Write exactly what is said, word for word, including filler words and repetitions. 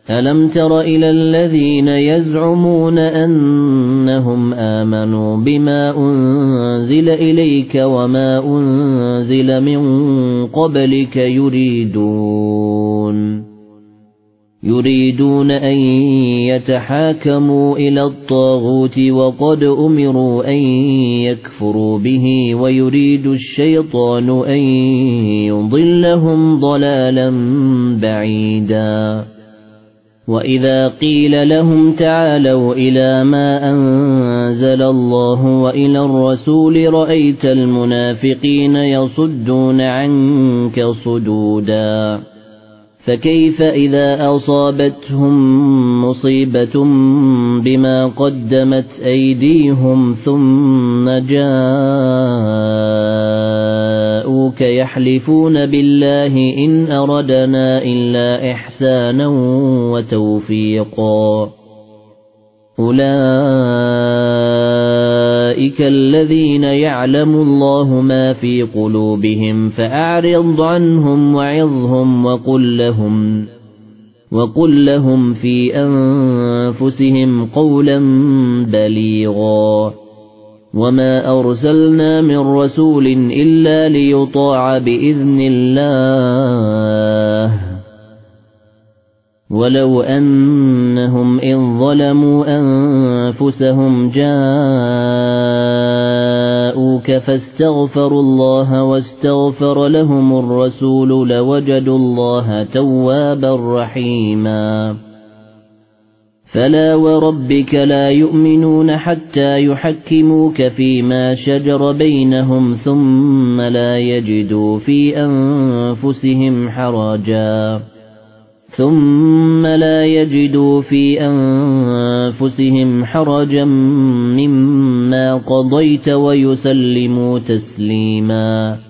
ألم تر إلى الذين يزعمون أنهم آمنوا بما أنزل إليك وما أنزل من قبلك يريدون يريدون أن يتحاكموا إلى الطاغوت وقد أمروا أن يكفروا به ويريد الشيطان أن يضلهم ضلالا بعيدا وإذا قيل لهم تعالوا إلى ما أنزل الله وإلى الرسول رأيت المنافقين يصدون عنك صدودا فكيف إذا أصابتهم مصيبة بما قدمت أيديهم ثم جاءوك يحلفون بالله إن أردنا إلا إحسانا وتوفيقا أولئك الذين يعلم الله ما في قلوبهم فأعرض عنهم وعظهم وقل لهم وقل لهم في أنفسهم قولا بليغا وما أرسلنا من رسول إلا ليطاع بإذن الله ولو أنهم إذ ظلموا أنفسهم جاءوك فاستغفروا الله واستغفر لهم الرسول لوجدوا الله توابا رحيما فلا وربك لا يؤمنون حتى يحكموك فيما شجر بينهم ثم لا يجدوا في أنفسهم حرجا ثم لا يجدوا في أنفسهم حرجا مما قضيت ويسلموا تسليما